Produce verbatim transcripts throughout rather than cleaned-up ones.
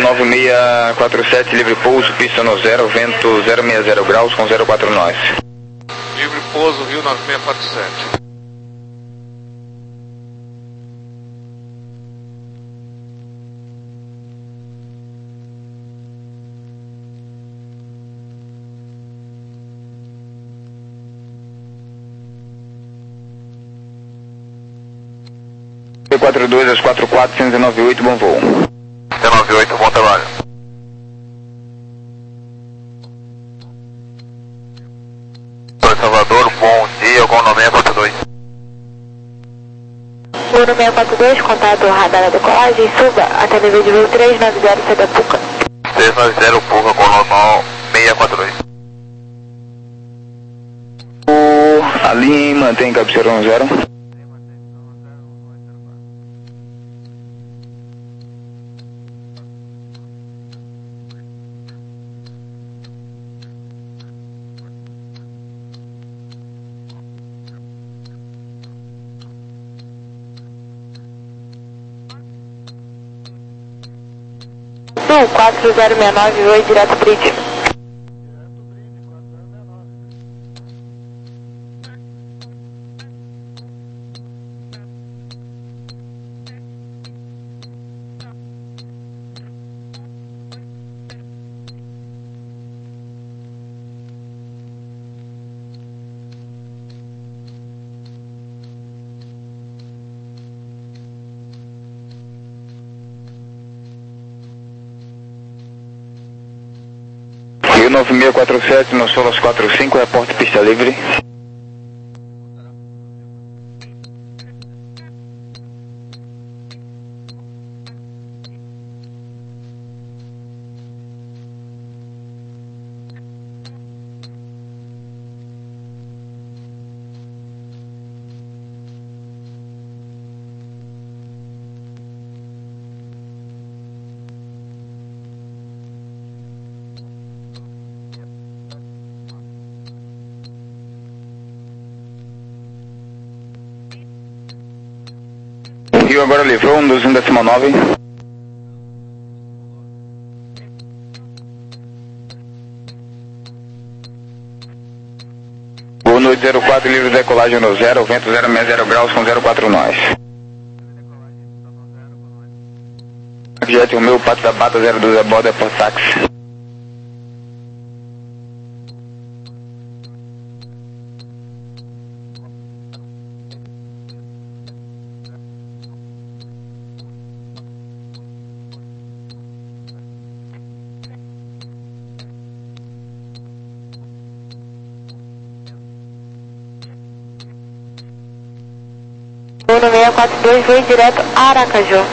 nove seis quatro sete, livre pouso, pista no zero, vento zero seis zero graus com zero quatro nós. Livre pouso, Rio nove seis quatro sete. quatro dois às quatro quatro, cento e noventa e oito, bom voo. cento e noventa e oito, bom trabalho. Salvador, bom dia, com nove seis quatro dois. Uno seis quatro dois, contato radar da decolagem, suba até nível de voo três nove zero, C da Puca. três nove zero, Puca, com normal seis quatro dois. O Ali mantém cabeceira no zero. Sul quatro zero seis nove, oi, direto bridge. Rio nove seis quatro sete, no Solas quatro cinco, reporte pista livre. Rio agora livrou, um dois um décimo nove. Gol no oito zero quatro, livre decolagem no zero, vento zero seis zero graus com zero quatro nós. Jet, o meu, Pato da Bata zero dois, a borda é por táxi. Uno seis quatro dois, voo direto Aracaju.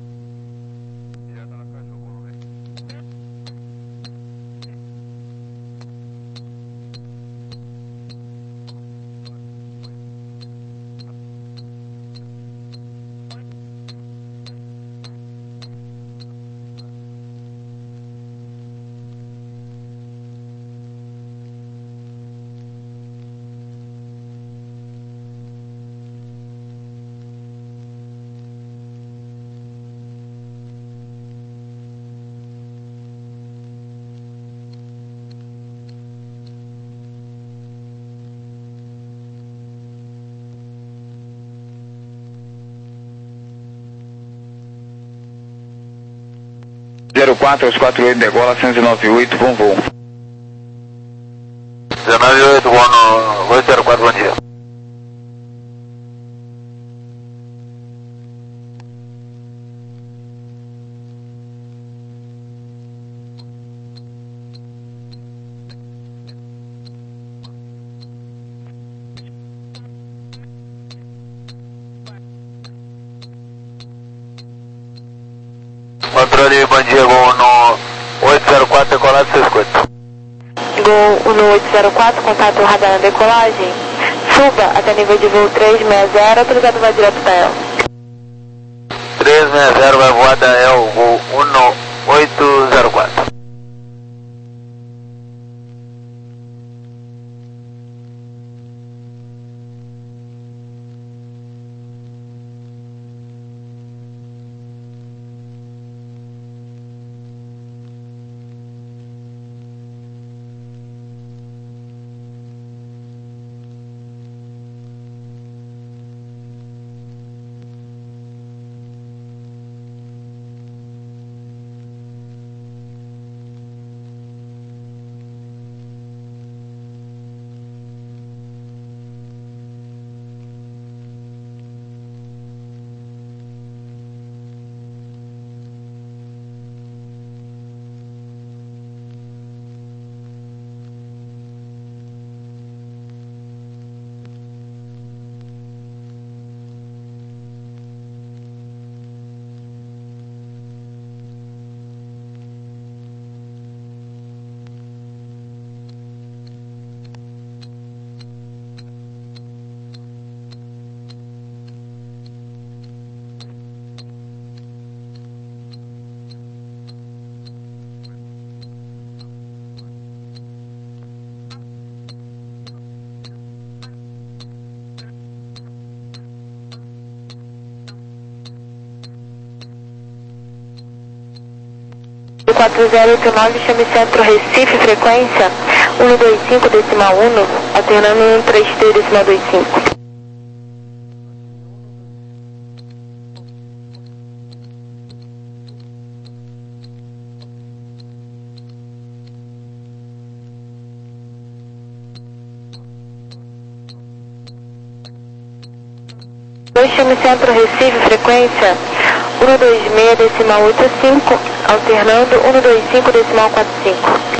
zero quatro às quatro oito, degola cento e noventa e oito, bom voo. dezenove e oito, voo no oito zero quatro, bom dia. Controle, bom dia, voo no oito zero quatro, decolado seis cinquenta. Gol no oito zero quatro, contato radar na decolagem. Suba até nível de voo três seis zero, autorizado vai direto da E L. três seis zero vai voar da E L, voo um oito zero quatro. quatro zero oito nove, chame Centro Recife, frequência um dois cinco decimal um, alternando um três três decimal dois cinco. Chame Centro Recife, frequência um dois seis decimal oito cinco, alternando um dois cinco decimal quatro cinco.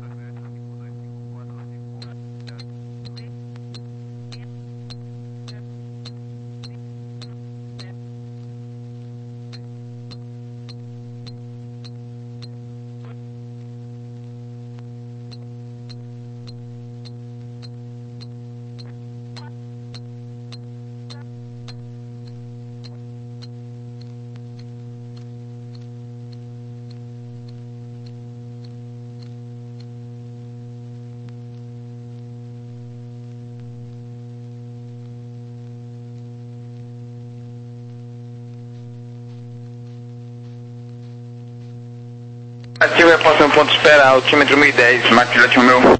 Ativo é próximo ponto de espera, altímetro mil e dez, Marcos Juliette Romeu.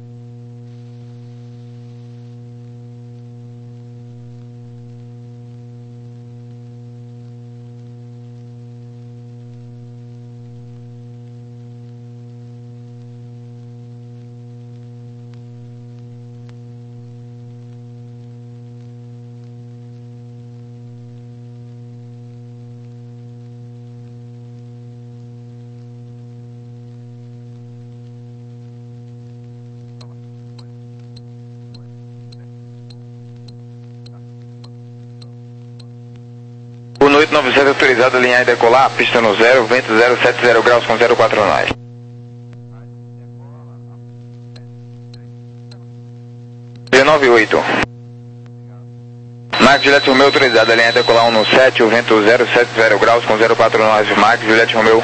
Uno oito nove sete autorizado a alinhar e decolar, pista no zero, vento zero sete zero graus com zero quatro nove. dezenove oito. Marcos Juliette Romeu autorizado a alinhar e decolar um no sete, o vento zero sete zero graus com zero quatro nove. Marcos Juliette Romeu.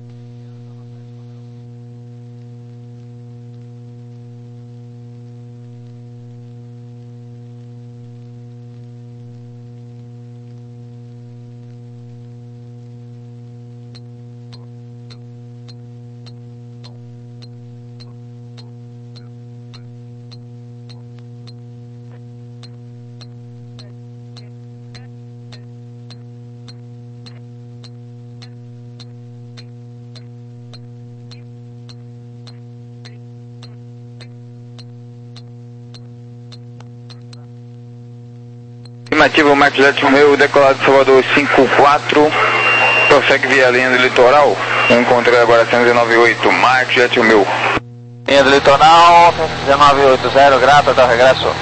Estimativa Marcos Juliette Romeu, decolado de Salvador cinco quatro, prossegue via linha do litoral, encontrei agora cento e dezenove oito, Marcos Juliette Romeu. Linha do litoral, cento e dezenove oitenta, grato, até o regresso.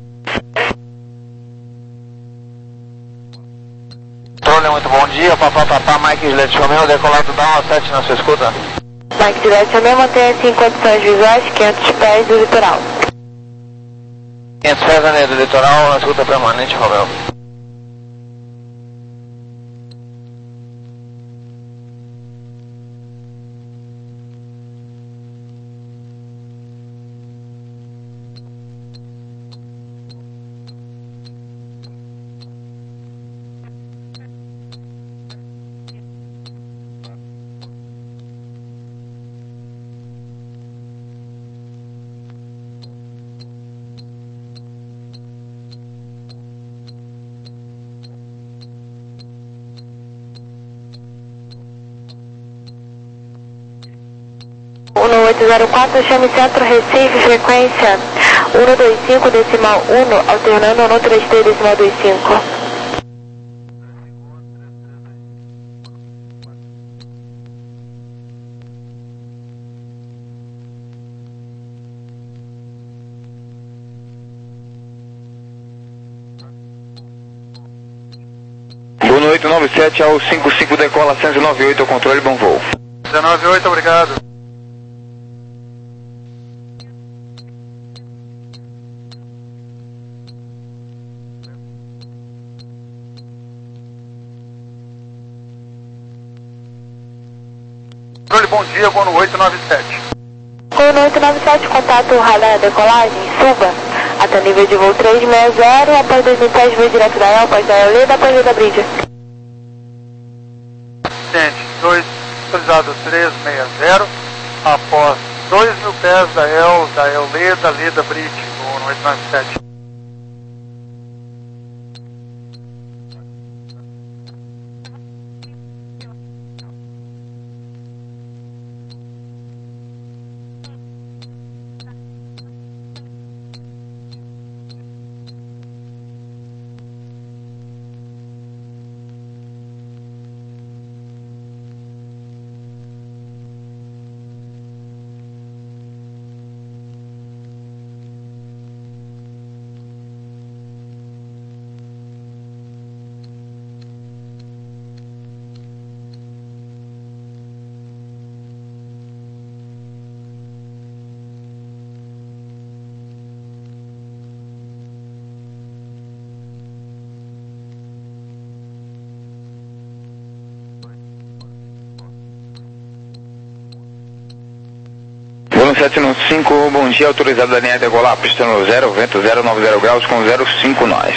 Controle, muito bom dia, papá, papá, Marcos Juliette Romeu, decolado da um sete na sua escuta. Marcos Juliette Romeu, mantenha-se em condições visuais, quinhentos pés do litoral. quinhentos pés na linha do litoral, na escuta permanente, Romeu. um oito zero quatro, chame Centro Recife, frequência um dois cinco decimal um, alternando no três três decimal dois cinco. Uno oito nove sete ao cinco cinco decola cento e noventa e oito, ao controle, bom voo. dezenove oito, obrigado. Bom dia, Uno oito nove sete. Uno oito nove sete, contato radar decolagem, suba até nível de voo três seis zero, após dois mil pés, voo direto da El, após da El Leda, após da Bridge. Gente, dois, autorizado três seis zero, após dois mil pés da El, da El Leda, Leda Brit, no oito nove sete. sete nove cinco, bom dia, autorizado da linha decolar, pista no zero, vento zero nove zero graus com zero cinco nós.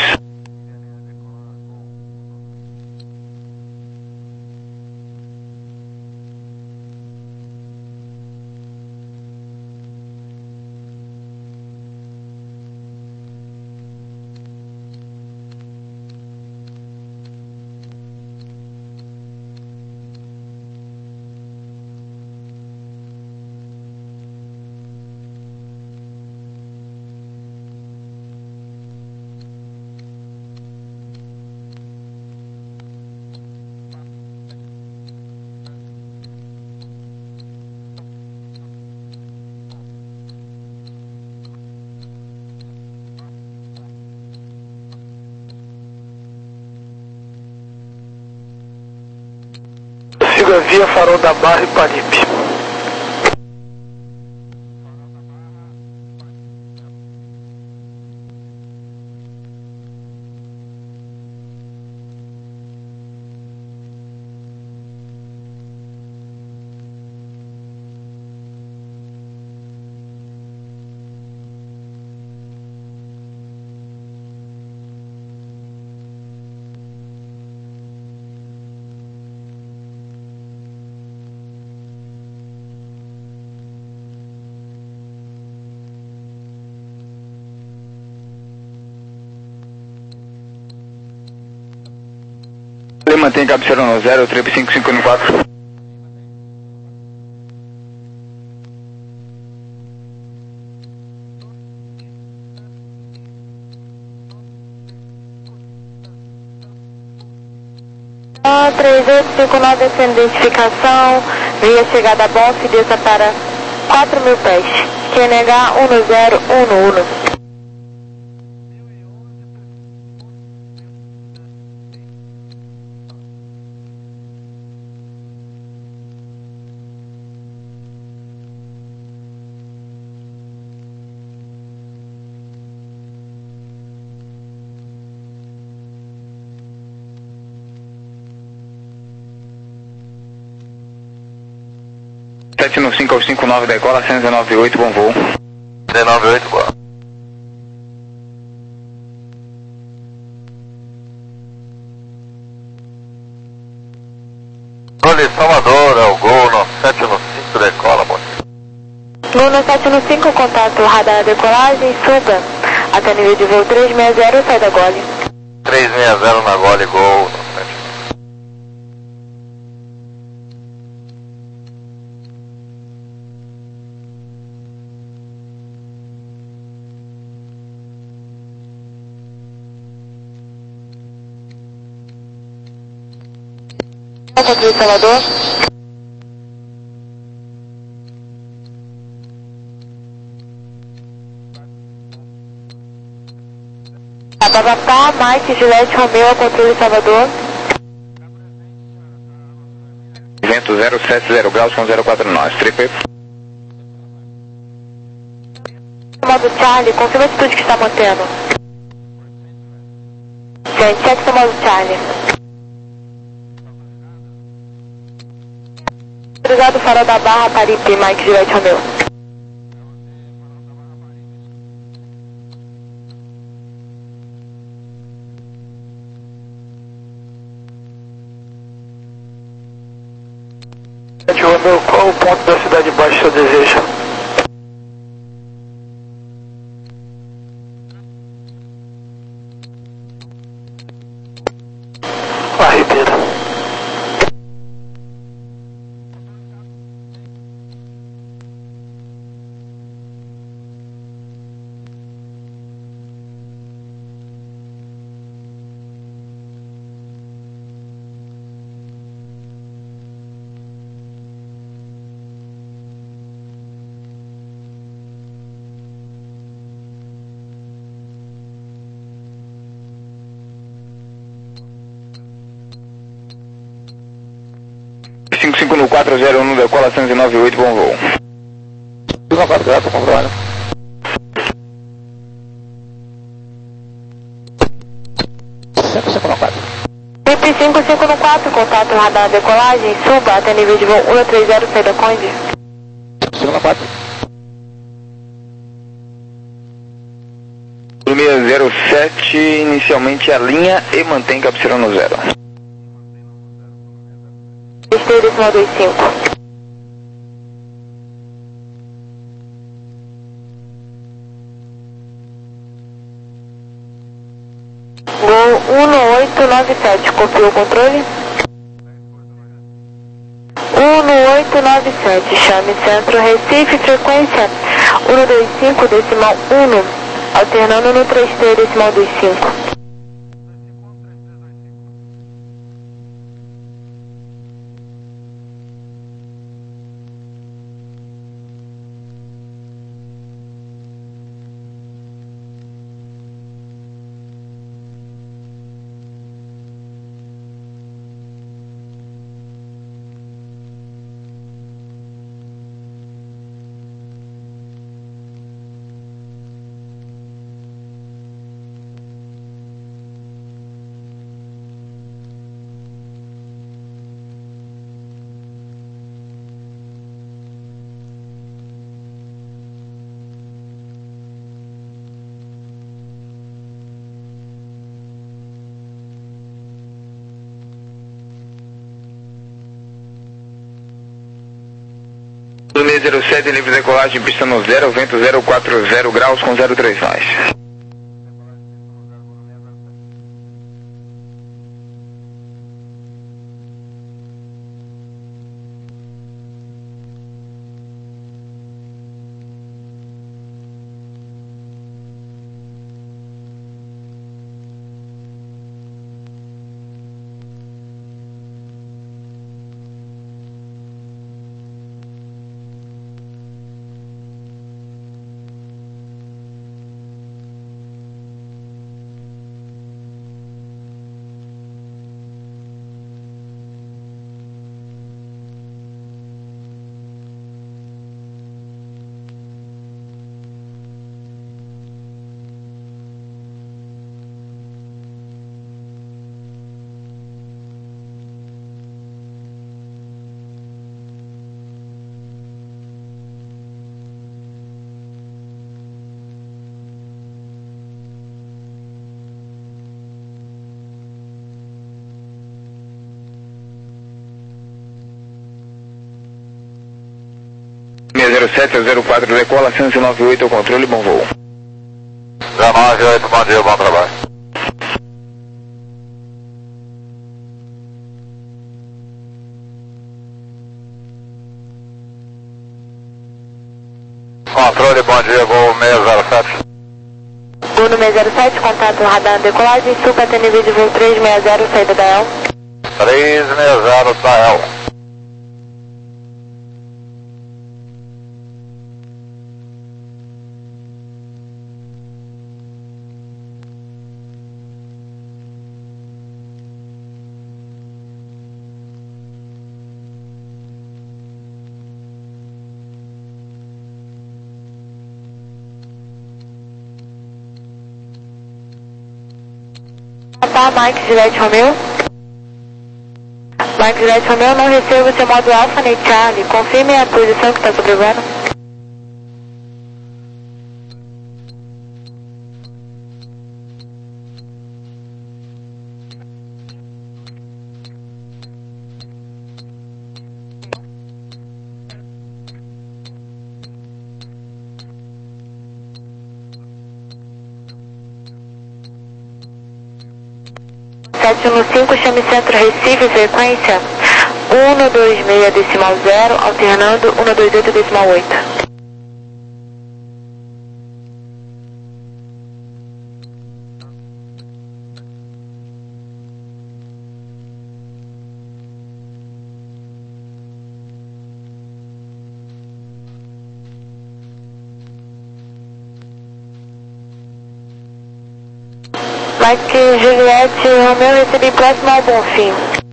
Siga via Farol da Barra e Paripe. Ele mantém cabeceira no zero, trip cinco cinco quatro. três oito cinco nove, sem identificação, via chegada bom, se desça para quatro mil pés. Q N H um zero um um. sete nove cinco ao cinco nove da Ecola, cento e dezenove oito, bom voo. dezenove oito, boa. Gole Salvador, é o Gol no sete nove cinco da Ecola, bom dia. Gol no sete nove cinco, contato radar decolagem, suba até nível de voo três seis zero, sai da Gole. três seis zero na Gole, Gol no sete. Controle Salvador. Babapá, Mike, Juliette, Romeo, controle Salvador. Vento zero sete zero graus com zero quatro nós, triple. Modo Charlie, confirma a altitude que está mantendo. Gente, check seu modo Charlie. Obrigado, Farol da Barra, Paripe, Mike, Juliette, Romeo. sete Romeu, qual o ponto da cidade baixa que o senhor deseja? A Ribeira. cinco cinco no quatro zero um, decola cento e nove oito, bom voo. cinco quatro zero, tô comprovando. cinco cinco quatro. I P cinco cinco no quatro, contato radar decolagem, suba até nível de voo um três zero, saída Conde. cinco quatro. seis zero sete, inicialmente a linha e mantém captura no zero. Esteira decimal dois cinco. Gol um oito nove sete, copiou o controle? um oito nove sete, chame centro Recife, frequência um dois cinco decimal um, alternando no três três decimal dois cinco. seis zero sete, livre decolagem, pista no zero, vento zero quatro zero graus com zero três mais. seis zero sete zero quatro, decola cento e noventa e oito, ao controle, bom voo. zero nove oito, bom dia, bom trabalho. Controle, bom dia, voo seis zero sete. Voo no seis zero sete, contato radar decolagem, suba até nível de voo três seis zero, saída da E L. três seis zero da E L. Tá, Mike Juliette Romeo. Mike Juliette Romeo, não recebo seu modo Alpha nem Charlie. Confirme a posição que está sobrevoando. sete um cinco, chame Centro Recife, frequência um dois seis decimal zero, alternando um dois oito decimal oito. Mike Juliette Romeu, recebi próximo ao Bonfim.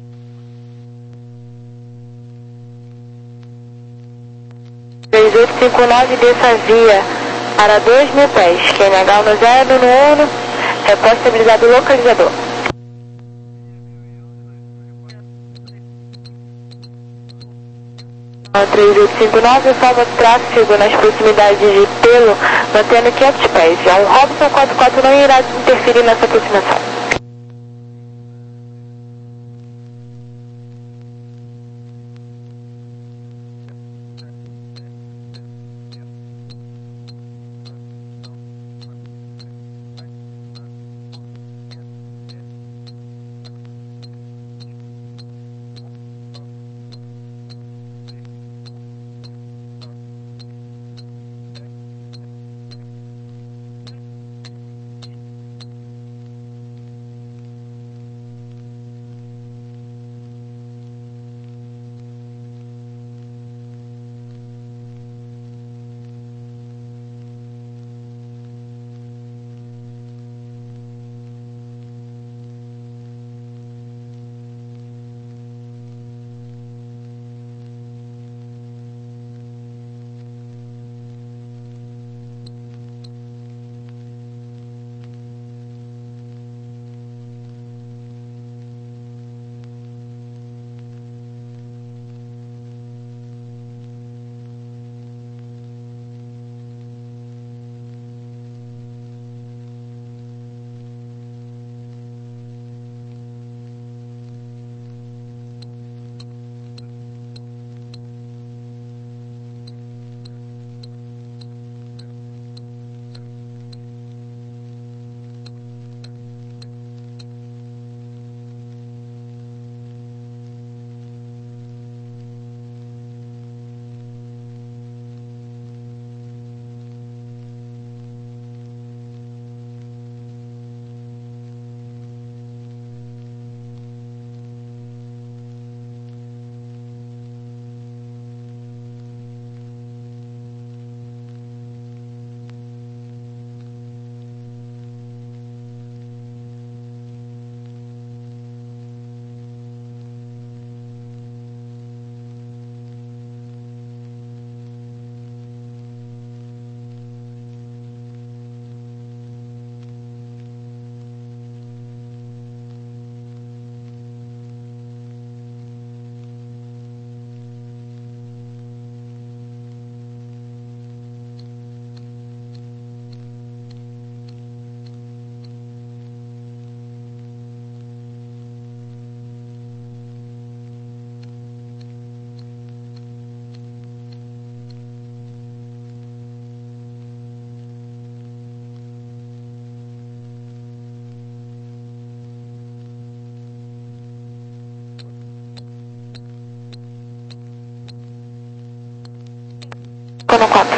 três oito cinco nove, desça via para dois mil pés. Q N H um zero no Uno, repórter estabilizado localizador. três oito cinco nove, salva tráfego nas proximidades de Pelo, mantendo quinhentos pés. Já o Robson quatro quatro não irá interferir nessa aproximação. Cono quatro.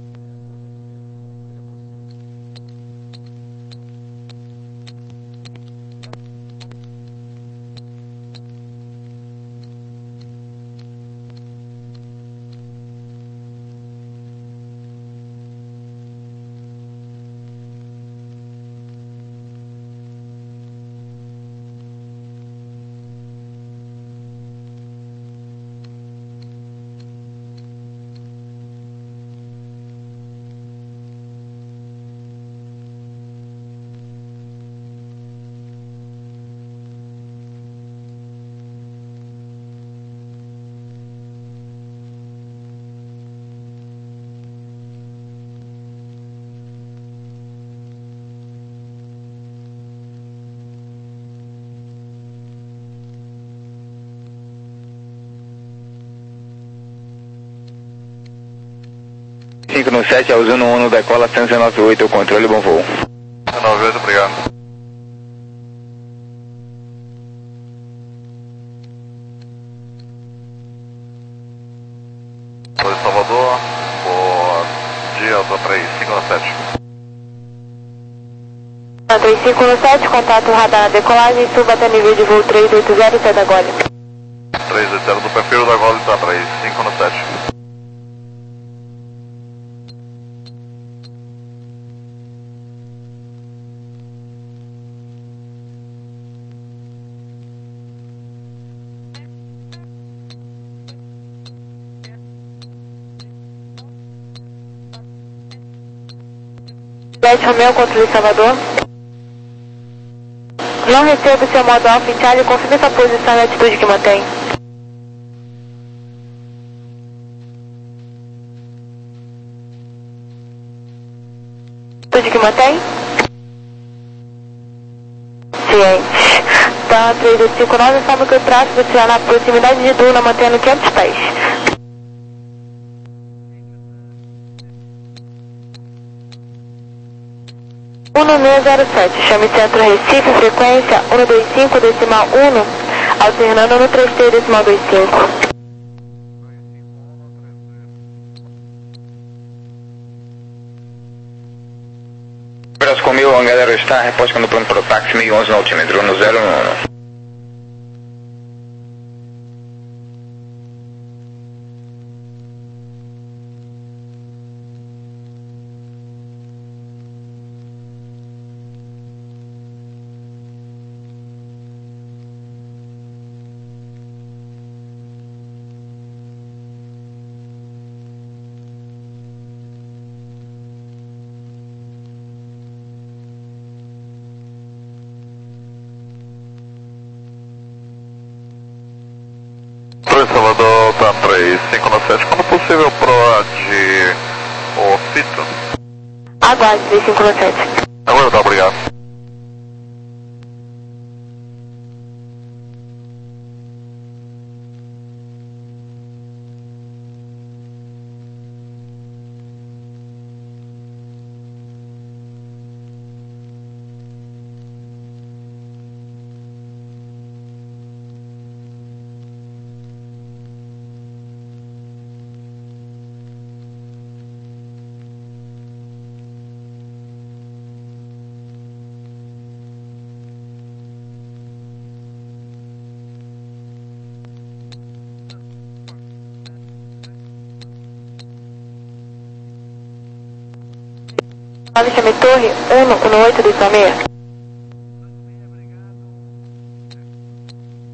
cinco no sete, Alzano um, decola cento e noventa e oito, o controle, bom voo. cento e noventa e oito, obrigado. Delta três cinco um sete. três cinco um sete, contato radar na decolagem, suba até nível de voo três oito zero, sai da Gole. três oito zero do perfil da Gole, tá três cinco um sete. Jet Romeo, controle Salvador. Não recebo seu modo Alpha Charlie, confirme sua posição e a altitude que mantém. Altitude que mantém? Ciente. Então, três dois cinco nove, informa que o tráfego estiver na proximidade de Duna, mantendo quinhentos pés. um seis zero sete, chame Centro Recife, frequência um dois cinco, decimal um, alternando no três três, decimal dois cinco. Brasco mil, a galera está repostando pronto para o táxi mil e onze no altímetro, no zero um. Salvador, tá três cinco um sete, quando possível pro de Ofito. Aguarde, três cinco um sete. Agora tá, obrigado. Chame Torre um um oito do Isamê.